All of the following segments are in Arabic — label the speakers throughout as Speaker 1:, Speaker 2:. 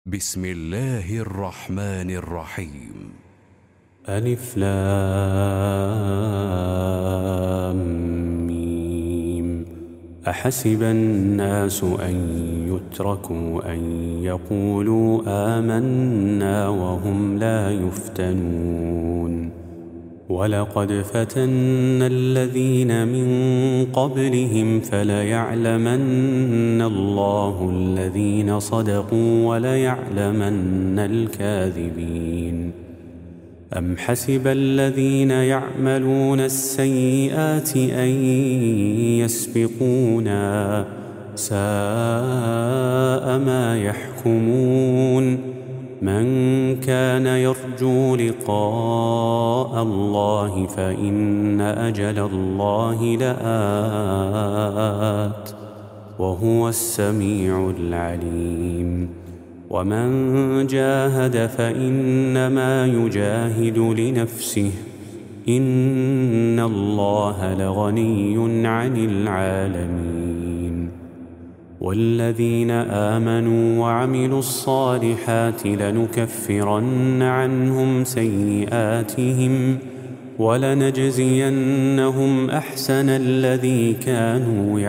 Speaker 1: بسم الله الرحمن الرحيم.
Speaker 2: ألف لام ميم. أحسب الناس أن يتركوا أن يقولوا آمنا وهم لا يفتنون. ولقد فتنا الذين من قبلهم فليعلمن الله الذين صدقوا وليعلمن الكاذبين. أم حسب الذين يعملون السيئات أن يسبقونا ساء ما يحكمون. من كان يرجو لقاء الله فإن أجل الله لآت وهو السميع العليم. ومن جاهد فإنما يجاهد لنفسه إن الله لغني عن العالمين. والذين آمنوا وعملوا الصالحات لنكفرن عنهم سيئاتهم ولنجزينهم أحسن الذي كانوا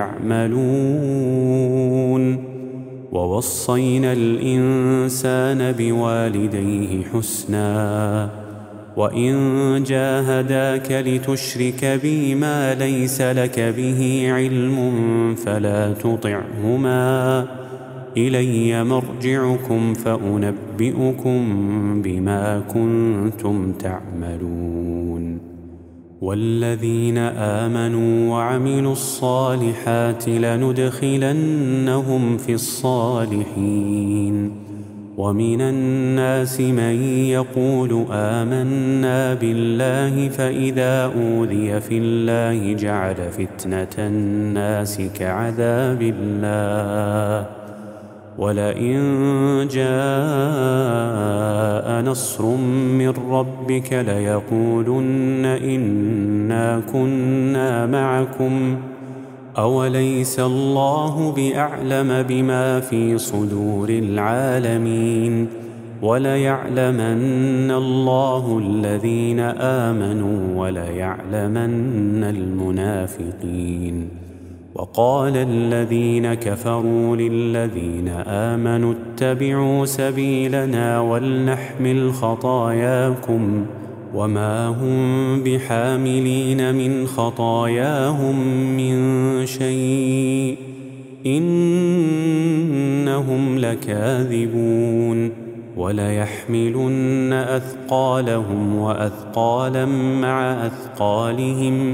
Speaker 2: يعملون. ووصينا الإنسان بوالديه حسنا وإن جاهداك لتشرك بي ما ليس لك به علم فلا تطعهما إلي مرجعكم فأنبئكم بما كنتم تعملون. والذين آمنوا وعملوا الصالحات لندخلنهم في الصالحين. ومن الناس من يقول آمنا بالله فإذا أوذي في الله جعل فتنة الناس كعذاب الله ولئن جاء نصر من ربك ليقولن إنا كنا معكم أوليس الله بأعلم بما في صدور العالمين. وليعلمن الله الذين آمنوا وليعلمن المنافقين. وقال الذين كفروا للذين آمنوا اتبعوا سبيلنا ولنحمل خطاياكم وما هم بحاملين من خطاياهم من شيء إنهم لكاذبون. وليحملن أثقالهم وأثقالا مع أثقالهم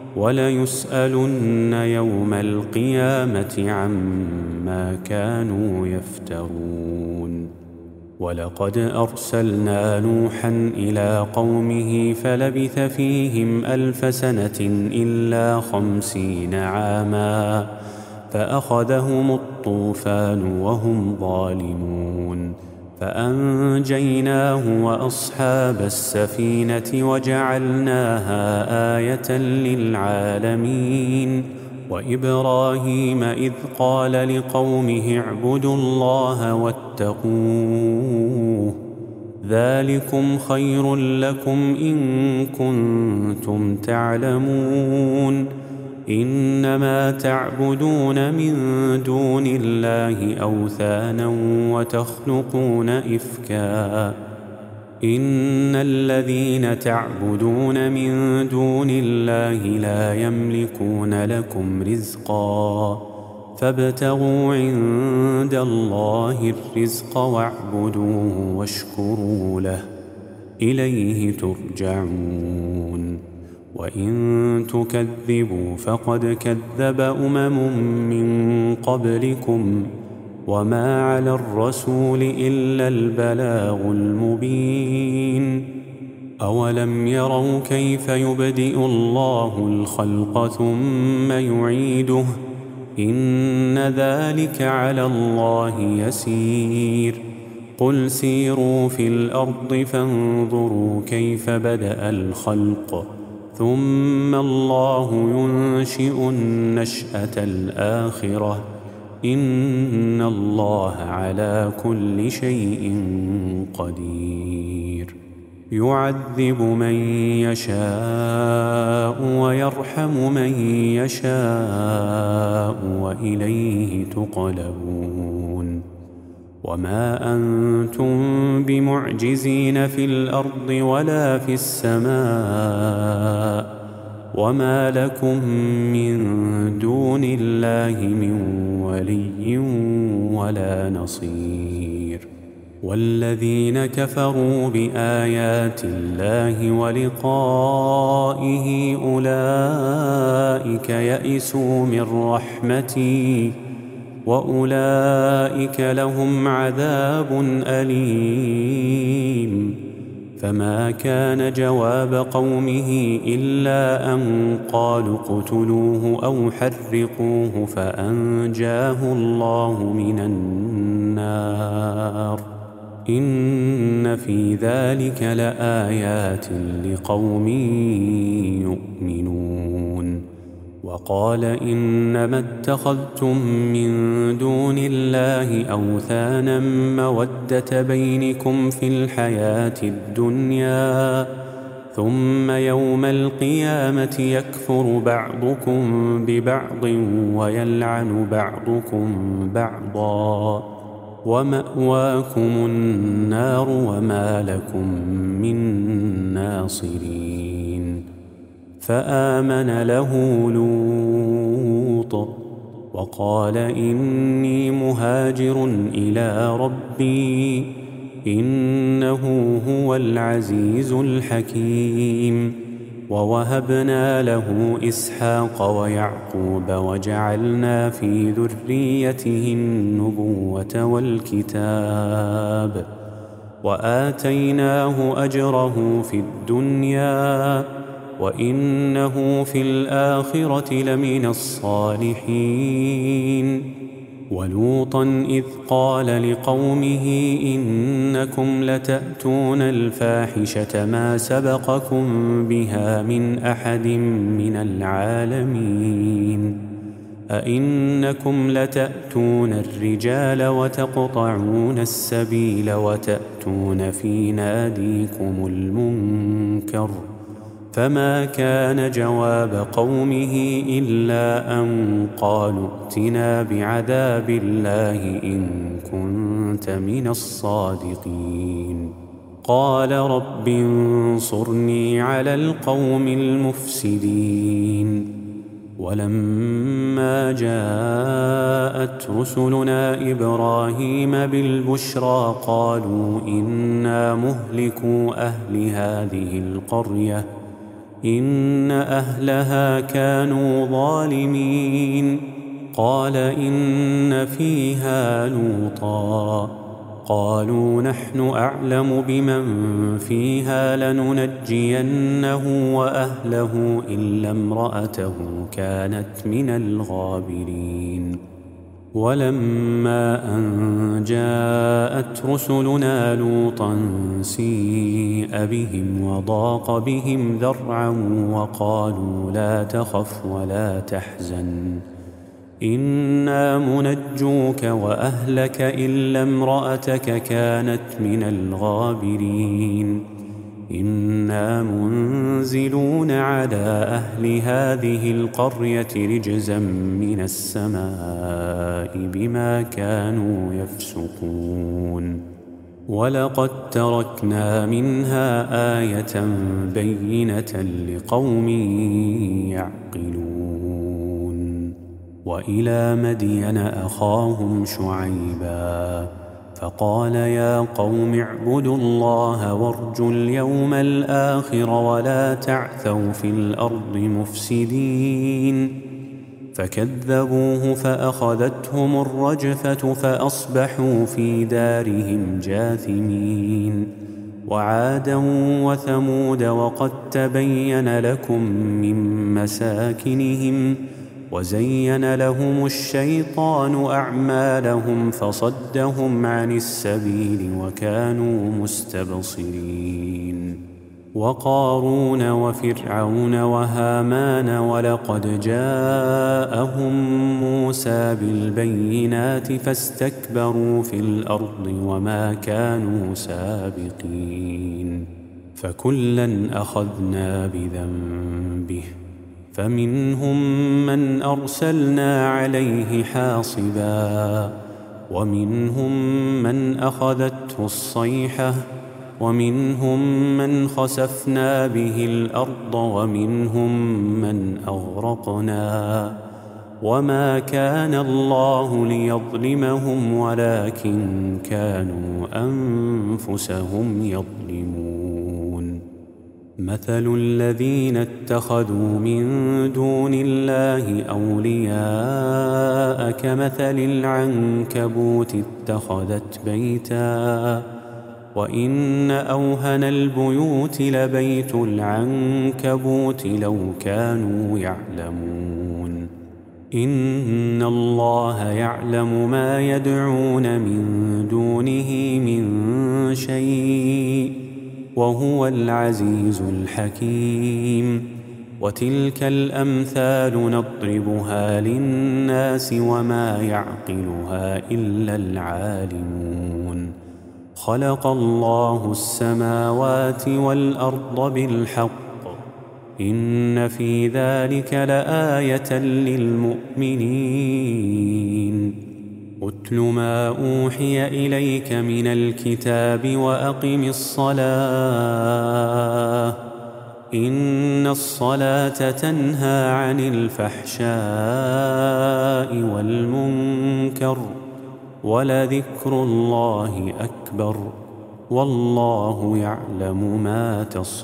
Speaker 2: وليسألن يوم القيامة عما كانوا يفترون. ولقد أرسلنا نوحا إلى قومه فلبث فيهم 1000 سنة إلا 50 عاما فأخذهم الطوفان وهم ظالمون. فأنجيناه وأصحاب السفينة وجعلناها آية للعالمين. وإبراهيم إذ قال لقومه اعبدوا الله واتقوه ذلكم خير لكم إن كنتم تعلمون. إنما تعبدون من دون الله أوثانا وتخلقون إفكا إن الذين تعبدون من دون الله لا يملكون لكم رزقا فابتغوا عند الله الرزق واعبدوه واشكروا له إليه ترجعون. وإن تكذبوا فقد كذب من قبلكم وما على الرسول إلا البلاغ المبين. أولم يروا كيف يبدئ الله الخلق ثم يعيده إن ذلك على الله يسير. قل سيروا في الأرض فانظروا كيف بدأ الخلق ثم الله ينشئ النشأة الآخرة إن الله على كل شيء قدير. يعذب من يشاء ويرحم من يشاء وإليه تقلبون. وما أنتم بمعجزين في الأرض ولا في السماء، وما لكم من دون الله من ولي ولا نصير. والذين كفروا بآيات الله ولقائه أولئك يئسوا من رحمتي وأولئك لهم عذاب أليم. فما كان جواب قومه إلا أن قالوا اقتلوه أو حرقوه فأنجاه الله من النار. إن في ذلك لآيات لقوم يؤمنون. وقال إنما اتخذتم من دون الله أوثانا مودة بينكم في الحياة الدنيا، ثم يوم القيامة يكفر بعضكم ببعض ويلعن بعضكم بعضا، ومأواكم النار وما لكم من ناصرين. فآمن له لوط وقال إني مهاجر إلى ربي إنه هو العزيز الحكيم. ووهبنا له إسحاق ويعقوب وجعلنا في ذريته النبوة والكتاب، وآتيناه أجره في الدنيا وإنه في الآخرة لمن الصالحين. ولوطا إذ قال لقومه إنكم لتأتون الفاحشة ما سبقكم بها من أحد من العالمين، أئنكم لتأتون الرجال وتقطعون السبيل وتأتون في ناديكم المنكر. فما كان جواب قومه إلا أن قالوا ائتنا بعذاب الله إن كنت من الصادقين. قال رب انصرني على القوم المفسدين. ولما جاءت رسلنا إبراهيم بالبشرى قالوا إنا مهلكو أهل هذه القرية إن أهلها كانوا ظالمين. قال إن فيها لوطا قالوا نحن أعلم بمن فيها لننجينه وأهله إلا امرأته كانت من الغابرين. ولما أن جاءت رسلنا لوطا سيء بهم وضاق بهم ذرعا وقالوا لا تخف ولا تحزن إنا منجوك وأهلك إلا امرأتك كانت من الغابرين. إنا منزلون على أهل هذه القرية رجزا من السماء بما كانوا يفسقون. ولقد تركنا منها آية بينة لقوم يعقلون. وإلى مدين أخاهم شعيبا فقال يا قوم اعبدوا الله وارجوا اليوم الآخر ولا تعثوا في الأرض مفسدين. فكذبوه فأخذتهم الرجفة فأصبحوا في دارهم جاثمين. وعادا وثمود وقد تبين لكم من مساكنهم وزين لهم الشيطان أعمالهم فصدهم عن السبيل وكانوا مستبصرين. وقارون وفرعون وهامان، ولقد جاءهم موسى بالبينات فاستكبروا في الأرض وما كانوا سابقين. فكلا أخذنا بذنبه، فمنهم من أرسلنا عليه حاصبا، ومنهم من أخذته الصيحة، ومنهم من خسفنا به الأرض، ومنهم من أغرقنا. وما كان الله ليظلمهم ولكن كانوا أنفسهم يظلمون. مثل الذين اتخذوا من دون الله أولياء كمثل العنكبوت اتخذت بيتا، وإن أوهن البيوت لبيت العنكبوت لو كانوا يعلمون. إن الله يعلم ما يدعون من دونه من شيء، وهو العزيز الحكيم. وتلك الأمثال نضربها للناس وما يعقلها إلا العالمون. خلق الله السماوات والأرض بالحق، إن في ذلك لآية للمؤمنين. اتل ما أوحي إليك من الكتاب وأقم الصلاة، إن الصلاة تنهى عن الفحشاء والمنكر، ولذكر الله أكبر، والله يعلم ما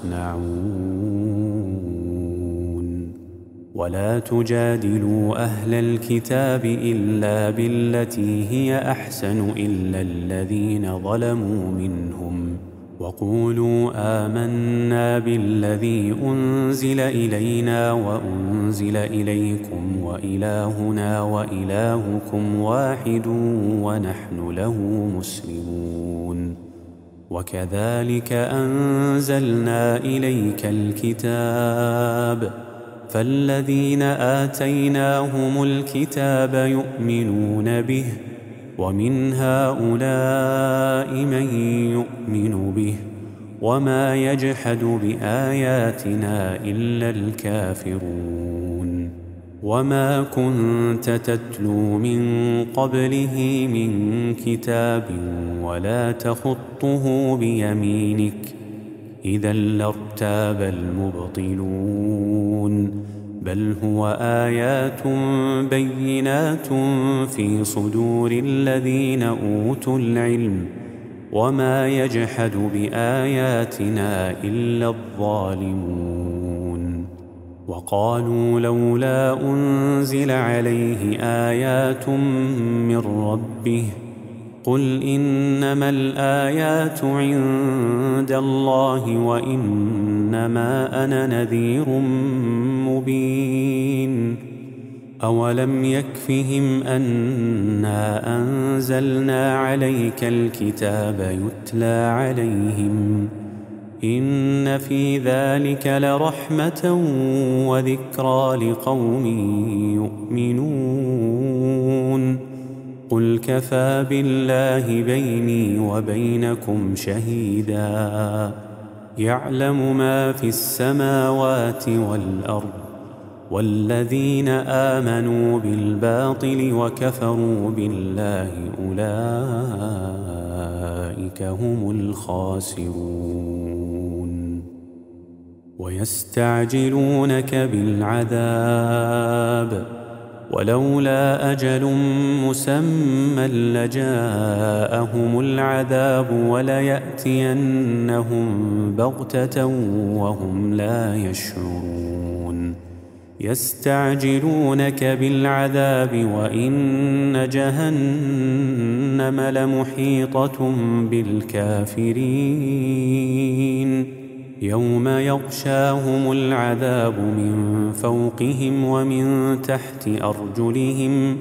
Speaker 2: تصنعون. ولا تجادلوا أهل الكتاب إلا بالتي هي أحسن إلا الذين ظلموا منهم، وقولوا آمنا بالذي أنزل إلينا وأنزل إليكم وإلهنا وإلهكم واحد ونحن له مسلمون. وكذلك أنزلنا إليك الكتاب، فالذين آتيناهم الكتاب يؤمنون به، ومن هؤلاء من يؤمن به، وما يجحد بآياتنا إلا الكافرون. وما كنت تتلو من قبله من كتاب ولا تخطه بيمينك، إذا لارتاب المبطلون. بل هو آيات بينات في صدور الذين أوتوا العلم، وما يجحد بآياتنا إلا الظالمون. وقالوا لولا أنزل عليه آيات من ربه، قل إنما الآيات عند الله وإنما أنا نذير مبين. أولم يكفهم أنا أنزلنا عليك الكتاب يتلى عليهم، إن في ذلك لرحمة وذكرى لقوم يؤمنون. قل كفى بالله بيني وبينكم شهيدا، يعلم ما في السماوات والأرض، والذين آمنوا بالباطل وكفروا بالله أولئك هم الخاسرون. ويستعجلونك بالعذاب، ولولا أجل مسمى لجاءهم العذاب وليأتينهم بغتة وهم لا يشعرون. يستعجلونك بالعذاب وإن جهنم لمحيطة بالكافرين، يوم يغشاهم العذاب من فوقهم ومن تحت أرجلهم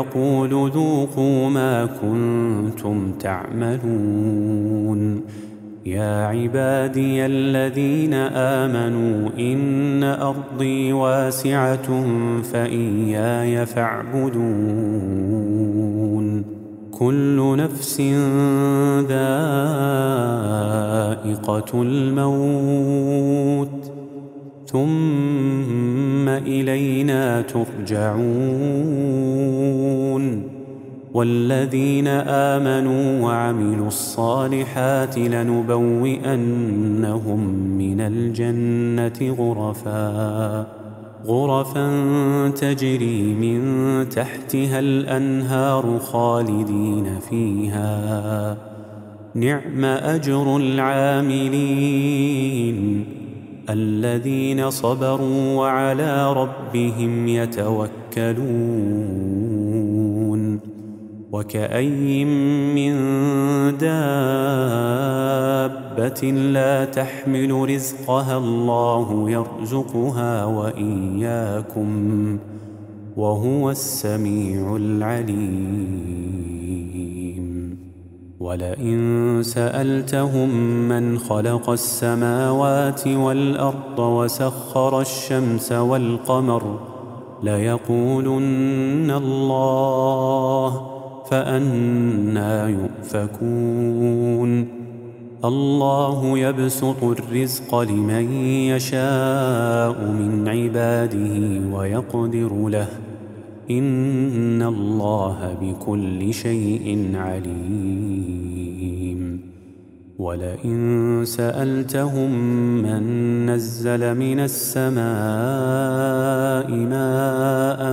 Speaker 2: ويقول ذوقوا ما كنتم تعملون. يا عبادي الذين آمنوا إن أرضي واسعة فإياي فاعبدون كل نفس ذائقة الموت ثم إلينا ترجعون والذين آمنوا وعملوا الصالحات لنبوئنهم من الجنة غرفا تجري من تحتها الأنهار خالدين فيها نعم أجر العاملين الذين صبروا وعلى ربهم يتوكلون وكأي من دابة لا تحمل رزقها الله يرزقها وإياكم وهو السميع العليم ولئن سألتهم من خلق السماوات والأرض وسخر الشمس والقمر ليقولن الله فأنى يؤفكون الله يبسط الرزق لمن يشاء من عباده ويقدر له إن الله بكل شيء عليم ولئن سألتهم من نزل من السماء ماء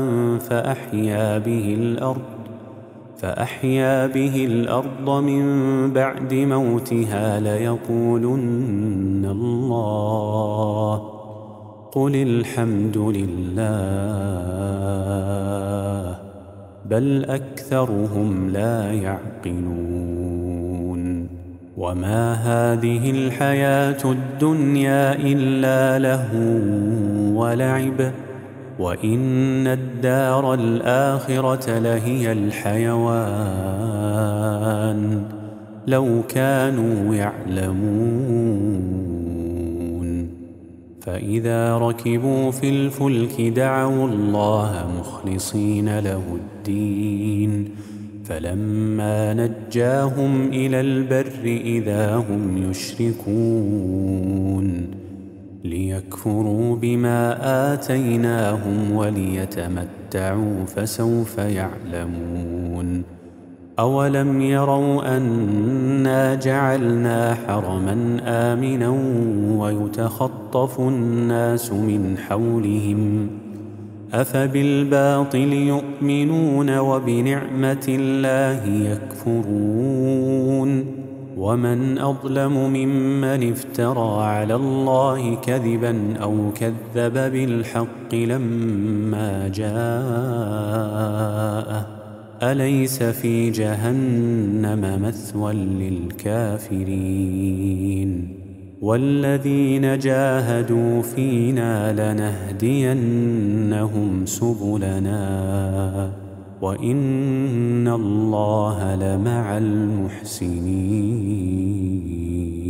Speaker 2: فأحيا به الأرض من بعد موتها ليقولن الله قل الحمد لله بل أكثرهم لا يعقلون وما هذه الحياة الدنيا إلا لهو ولعب وإن الدار الآخرة لهي الحيوان لو كانوا يعلمون فإذا ركبوا في الفلك دعوا الله مخلصين له الدين فلما نجاهم إلى البر إذا هم يشركون ليكفروا بما آتيناهم وليتمتعوا فسوف يعلمون أولم يروا أنا جعلنا حرما آمنا ويتخطف الناس من حولهم أفبالباطل يؤمنون وبنعمة الله يكفرون ومن أظلم ممن افترى على الله كذبا أو كذب بالحق لما جاءه أليس في جهنم مثوى للكافرين والذين جاهدوا فينا لنهدينهم سبلنا وإن الله لمع المحسنين